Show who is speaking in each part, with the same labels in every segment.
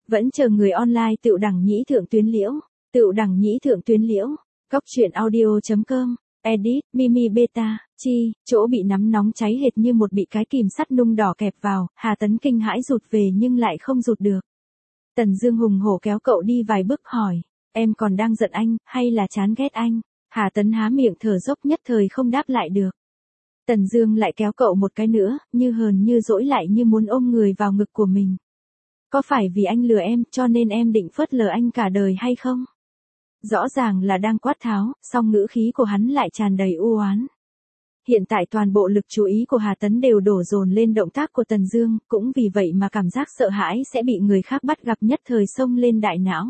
Speaker 1: Vẫn chờ người online Tựu Đằng Nhĩ Thượng Tuyến Liễu. Tựu Đằng Nhĩ Thượng Tuyến Liễu. Góc truyện audio.com. Edit, Mimi Beta, Chi, chỗ bị nắm nóng cháy hệt như một bị cái kìm sắt nung đỏ kẹp vào, Hà Tấn kinh hãi rụt về nhưng lại không rụt được. Tần Dương hùng hổ kéo cậu đi vài bước hỏi, em còn đang giận anh, hay là chán ghét anh? Hà Tấn há miệng thở dốc nhất thời không đáp lại được. Tần Dương lại kéo cậu một cái nữa, như hờn như dỗi lại như muốn ôm người vào ngực của mình. Có phải vì anh lừa em cho nên em định phớt lờ anh cả đời hay không? Rõ ràng là đang quát tháo, song ngữ khí của hắn lại tràn đầy u oán. Hiện tại toàn bộ lực chú ý của Hà Tấn đều đổ dồn lên động tác của Tần Dương, cũng vì vậy mà cảm giác sợ hãi sẽ bị người khác bắt gặp nhất thời xông lên đại não.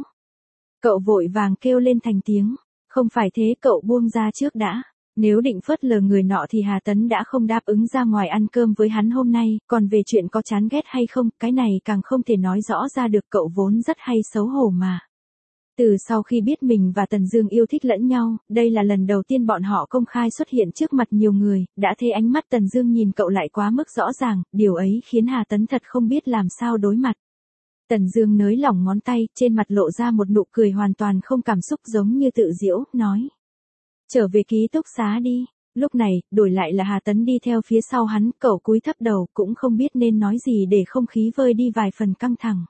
Speaker 1: Cậu vội vàng kêu lên thành tiếng, không phải thế, cậu buông ra trước đã. Nếu định phớt lờ người nọ thì Hà Tấn đã không đáp ứng ra ngoài ăn cơm với hắn hôm nay, còn về chuyện có chán ghét hay không, cái này càng không thể nói rõ ra được, cậu vốn rất hay xấu hổ mà. Từ sau khi biết mình và Tần Dương yêu thích lẫn nhau, đây là lần đầu tiên bọn họ công khai xuất hiện trước mặt nhiều người, đã thấy ánh mắt Tần Dương nhìn cậu lại quá mức rõ ràng, điều ấy khiến Hà Tấn thật không biết làm sao đối mặt. Tần Dương nới lỏng ngón tay, trên mặt lộ ra một nụ cười hoàn toàn không cảm xúc giống như tự giễu, nói. Trở về ký túc xá đi. Lúc này, đổi lại là Hà Tấn đi theo phía sau hắn, cậu cúi thấp đầu, cũng không biết nên nói gì để không khí vơi đi vài phần căng thẳng.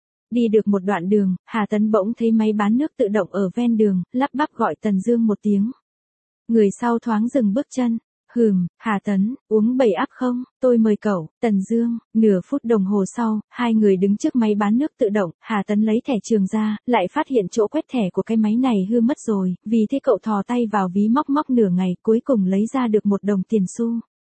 Speaker 1: Đi được một đoạn đường, Hà Tấn bỗng thấy máy bán nước tự động ở ven đường, lắp bắp gọi Tần Dương một tiếng. Người sau thoáng dừng bước chân. Hà Tấn, uống 7 áp không, tôi mời cậu. Tần Dương. Nửa phút đồng hồ sau, hai người đứng trước máy bán nước tự động, Hà Tấn lấy thẻ trường ra, lại phát hiện chỗ quét thẻ của cái máy này hư mất rồi, vì thế cậu thò tay vào ví móc nửa ngày, cuối cùng lấy ra được 1 đồng tiền xu.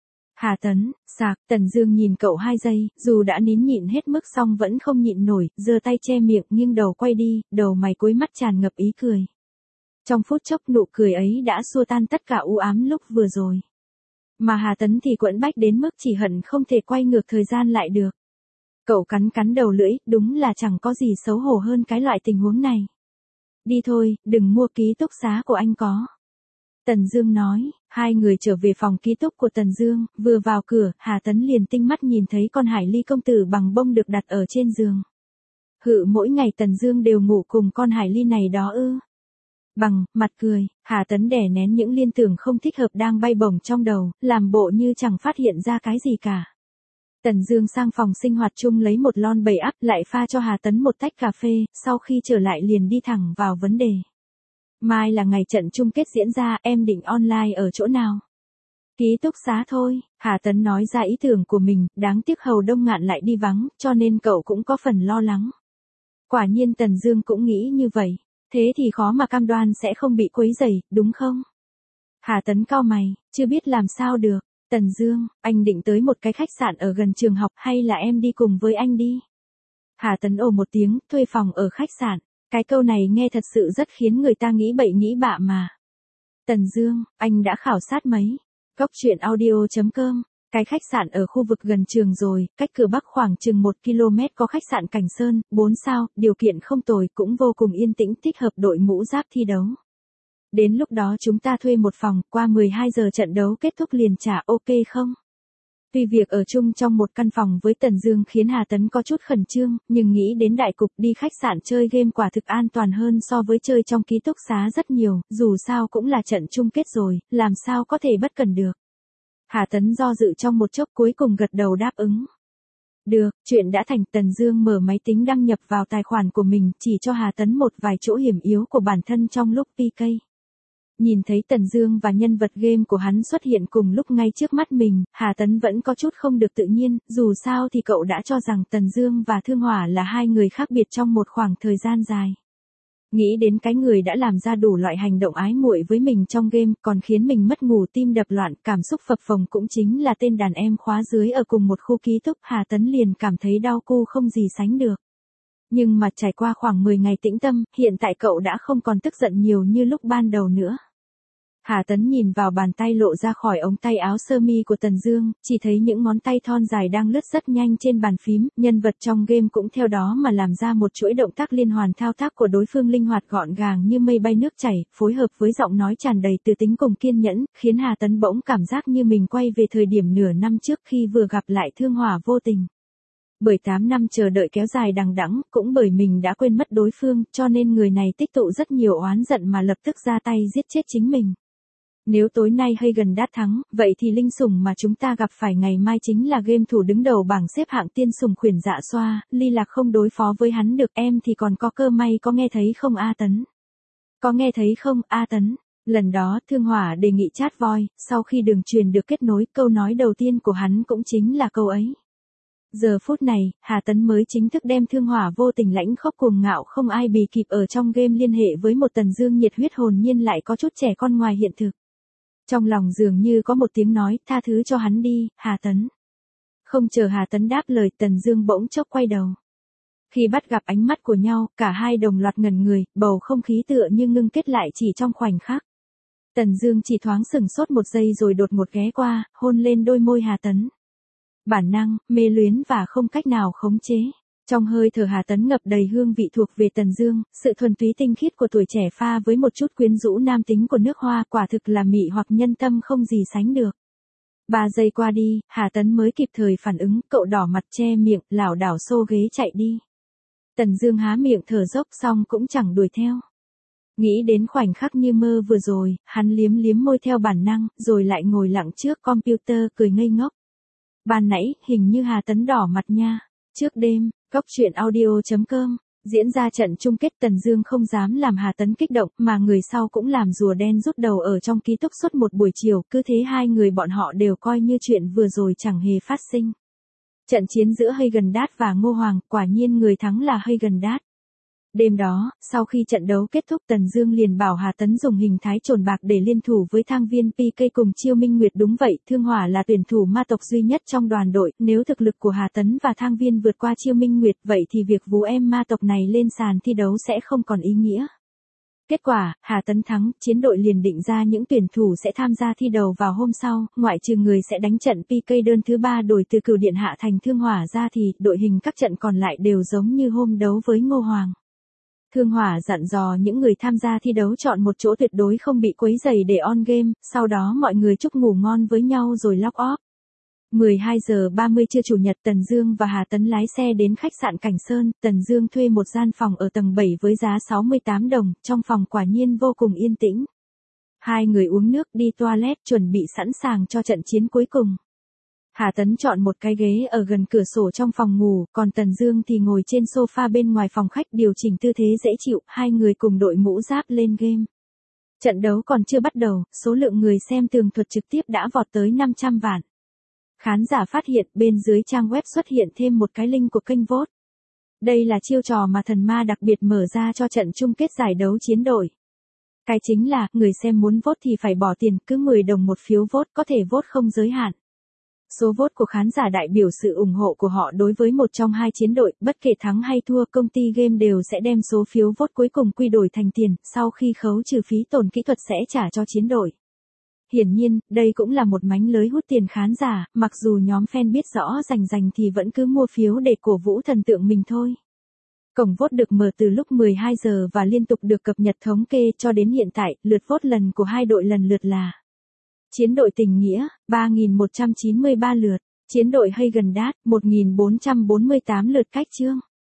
Speaker 1: Hà Tấn, sạc. Tần Dương nhìn cậu 2 giây, dù đã nín nhịn hết mức song vẫn không nhịn nổi, giơ tay che miệng, nghiêng đầu quay đi, đầu mày cuối mắt tràn ngập ý cười. Trong phút chốc nụ cười ấy đã xua tan tất cả u ám lúc vừa rồi. Mà Hà Tấn thì quẫn bách đến mức chỉ hận không thể quay ngược thời gian lại được. Cậu cắn đầu lưỡi, đúng là chẳng có gì xấu hổ hơn cái loại tình huống này. Đi thôi, đừng mua ký túc xá của anh có. Tần Dương nói, hai người trở về phòng ký túc của Tần Dương, vừa vào cửa, Hà Tấn liền tinh mắt nhìn thấy con hải ly công tử bằng bông được đặt ở trên giường. Mỗi ngày Tần Dương đều ngủ cùng con hải ly này đó ư? Bằng, mặt cười, Hà Tấn đè nén những liên tưởng không thích hợp đang bay bổng trong đầu, làm bộ như chẳng phát hiện ra cái gì cả. Tần Dương sang phòng sinh hoạt chung lấy một lon 7 áp, lại pha cho Hà Tấn một tách cà phê, sau khi trở lại liền đi thẳng vào vấn đề. Mai là ngày trận chung kết diễn ra, em định online ở chỗ nào? Ký túc xá thôi. Hà Tấn nói ra ý tưởng của mình, đáng tiếc Hầu Đông Ngạn lại đi vắng, cho nên cậu cũng có phần lo lắng. Quả nhiên Tần Dương cũng nghĩ như vậy. Thế thì khó mà cam đoan sẽ không bị quấy rầy, đúng không? Hà Tấn cau mày, chưa biết làm sao được. Tần Dương, anh định tới một cái khách sạn ở gần trường học hay là em đi cùng với anh đi? Hà Tấn ồ một tiếng, thuê phòng ở khách sạn. Cái câu này nghe thật sự rất khiến người ta nghĩ bậy nghĩ bạ mà. Tần Dương, anh đã khảo sát mấy? Góc truyện audio.com. Cái khách sạn ở khu vực gần trường rồi, cách cửa Bắc khoảng chừng 1 km có khách sạn Cảnh Sơn, 4 sao, điều kiện không tồi, cũng vô cùng yên tĩnh, thích hợp đội mũ giáp thi đấu. Đến lúc đó chúng ta thuê một phòng, qua 12 giờ trận đấu kết thúc liền trả, ok không? Tuy việc ở chung trong một căn phòng với Tần Dương khiến Hà Tấn có chút khẩn trương, nhưng nghĩ đến đại cục, đi khách sạn chơi game quả thực an toàn hơn so với chơi trong ký túc xá rất nhiều, dù sao cũng là trận chung kết rồi, làm sao có thể bất cẩn được. Hà Tấn do dự trong một chốc cuối cùng gật đầu đáp ứng. Được, chuyện đã thành. Tần Dương mở máy tính đăng nhập vào tài khoản của mình, chỉ cho Hà Tấn một vài chỗ hiểm yếu của bản thân trong lúc PK. Nhìn thấy Tần Dương và nhân vật game của hắn xuất hiện cùng lúc ngay trước mắt mình, Hà Tấn vẫn có chút không được tự nhiên, dù sao thì cậu đã cho rằng Tần Dương và Thương Hỏa là hai người khác biệt trong một khoảng thời gian dài. Nghĩ đến cái người đã làm ra đủ loại hành động ái muội với mình trong game, còn khiến mình mất ngủ tim đập loạn, cảm xúc phập phồng cũng chính là tên đàn em khóa dưới ở cùng một khu ký túc, Hà Tấn liền cảm thấy đau cu không gì sánh được. Nhưng mà trải qua khoảng 10 ngày tĩnh tâm, hiện tại cậu đã không còn tức giận nhiều như lúc ban đầu nữa. Hà Tấn nhìn vào bàn tay lộ ra khỏi ống tay áo sơ mi của Tần Dương, chỉ thấy những ngón tay thon dài đang lướt rất nhanh trên bàn phím, nhân vật trong game cũng theo đó mà làm ra một chuỗi động tác liên hoàn, thao tác của đối phương linh hoạt gọn gàng như mây bay nước chảy, phối hợp với giọng nói tràn đầy từ tính cùng kiên nhẫn, khiến Hà Tấn bỗng cảm giác như mình quay về thời điểm nửa năm trước khi vừa gặp lại Thương Hỏa vô tình. Bởi 8 năm chờ đợi kéo dài đằng đẵng, cũng bởi mình đã quên mất đối phương, cho nên người này tích tụ rất nhiều oán giận mà lập tức ra tay giết chết chính mình. Nếu tối nay Hagen Dazs thắng, vậy thì linh sủng mà chúng ta gặp phải ngày mai chính là game thủ đứng đầu bảng xếp hạng tiên sủng khuyển dạ xoa, Ly Lạc không đối phó với hắn được, em thì còn có cơ may, có nghe thấy không A Tấn? Có nghe thấy không A Tấn? Lần đó Thương Hỏa đề nghị chat voi, sau khi đường truyền được kết nối, câu nói đầu tiên của hắn cũng chính là câu ấy. Giờ phút này, Hà Tấn mới chính thức đem Thương Hỏa vô tình lãnh khốc cuồng ngạo không ai bì kịp ở trong game liên hệ với một Tần Dương nhiệt huyết hồn nhiên lại có chút trẻ con ngoài hiện thực. Trong lòng dường như có một tiếng nói, tha thứ cho hắn đi, Hà Tấn. Không chờ Hà Tấn đáp lời, Tần Dương bỗng chốc quay đầu. Khi bắt gặp ánh mắt của nhau, cả hai đồng loạt ngẩn người, bầu không khí tựa như ngưng kết lại chỉ trong khoảnh khắc. Tần Dương chỉ thoáng sững sốt một giây rồi đột ngột ghé qua, hôn lên đôi môi Hà Tấn. Bản năng, mê luyến và không cách nào khống chế. Trong hơi thở Hà Tấn ngập đầy hương vị thuộc về Tần Dương, sự thuần túy tinh khiết của tuổi trẻ pha với một chút quyến rũ nam tính của nước Hoa, quả thực là mị hoặc nhân tâm không gì sánh được. 3 giây qua đi, Hà Tấn mới kịp thời phản ứng, cậu đỏ mặt che miệng, lảo đảo xô ghế chạy đi. Tần Dương há miệng thở dốc xong cũng chẳng đuổi theo. Nghĩ đến khoảnh khắc như mơ vừa rồi, hắn liếm liếm môi theo bản năng, rồi lại ngồi lặng trước computer cười ngây ngốc. Ban nãy, hình như Hà Tấn đỏ mặt nha. Trước đêm, Coctruyện.audio.com diễn ra trận chung kết, Tần Dương không dám làm Hà Tấn kích động, mà người sau cũng làm rùa đen rút đầu ở trong ký túc suốt một buổi chiều, cứ thế hai người bọn họ đều coi như chuyện vừa rồi chẳng hề phát sinh. Trận chiến giữa Hagen Dazs và Ngô Hoàng, quả nhiên người thắng là Hagen Dazs. Đêm đó, sau khi trận đấu kết thúc, Tần Dương liền bảo Hà Tấn dùng hình thái trồn bạc để liên thủ với Thang Viên PK cùng Chiêu Minh Nguyệt. Đúng vậy, Thương Hỏa là tuyển thủ ma tộc duy nhất trong đoàn đội, nếu thực lực của Hà Tấn và Thang Viên vượt qua Chiêu Minh Nguyệt, vậy thì việc vú em ma tộc này lên sàn thi đấu sẽ không còn ý nghĩa. Kết quả, Hà Tấn thắng, chiến đội liền định ra những tuyển thủ sẽ tham gia thi đấu vào hôm sau, ngoại trừ người sẽ đánh trận PK đơn thứ 3 đổi từ Cửu Điện Hạ thành Thương Hỏa ra thì đội hình các trận còn lại đều giống như hôm đấu với Ngô Hoàng. Thương Hỏa dặn dò những người tham gia thi đấu chọn một chỗ tuyệt đối không bị quấy rầy để on game, sau đó mọi người chúc ngủ ngon với nhau rồi log off. 12 giờ 30 trưa Chủ nhật, Tần Dương và Hà Tấn lái xe đến khách sạn Cảnh Sơn, Tần Dương thuê một gian phòng ở tầng 7 với giá 68 đồng, trong phòng quả nhiên vô cùng yên tĩnh. Hai người uống nước, đi toilet, chuẩn bị sẵn sàng cho trận chiến cuối cùng. Hà Tấn chọn một cái ghế ở gần cửa sổ trong phòng ngủ, còn Tần Dương thì ngồi trên sofa bên ngoài phòng khách điều chỉnh tư thế dễ chịu, hai người cùng đội mũ giáp lên game. Trận đấu còn chưa bắt đầu, số lượng người xem tường thuật trực tiếp đã vọt tới 500 vạn. Khán giả phát hiện bên dưới trang web xuất hiện thêm một cái link của kênh vote. Đây là chiêu trò mà thần ma đặc biệt mở ra cho trận chung kết giải đấu chiến đội. Cái chính là, người xem muốn vote thì phải bỏ tiền, cứ 10 đồng một phiếu vote, có thể vote không giới hạn. Số vote của khán giả đại biểu sự ủng hộ của họ đối với một trong hai chiến đội, bất kể thắng hay thua, công ty game đều sẽ đem số phiếu vote cuối cùng quy đổi thành tiền, sau khi khấu trừ phí tổn kỹ thuật sẽ trả cho chiến đội. Hiển nhiên, đây cũng là một mánh lới hút tiền khán giả, mặc dù nhóm fan biết rõ rành thì vẫn cứ mua phiếu để cổ vũ thần tượng mình thôi. Cổng vote được mở từ lúc 12 giờ và liên tục được cập nhật thống kê cho đến hiện tại, lượt vote lần của hai đội lần lượt là: chiến đội Tình Nghĩa, 3.193 lượt, chiến đội Hagen Dazs, 1.448 lượt. Cách chương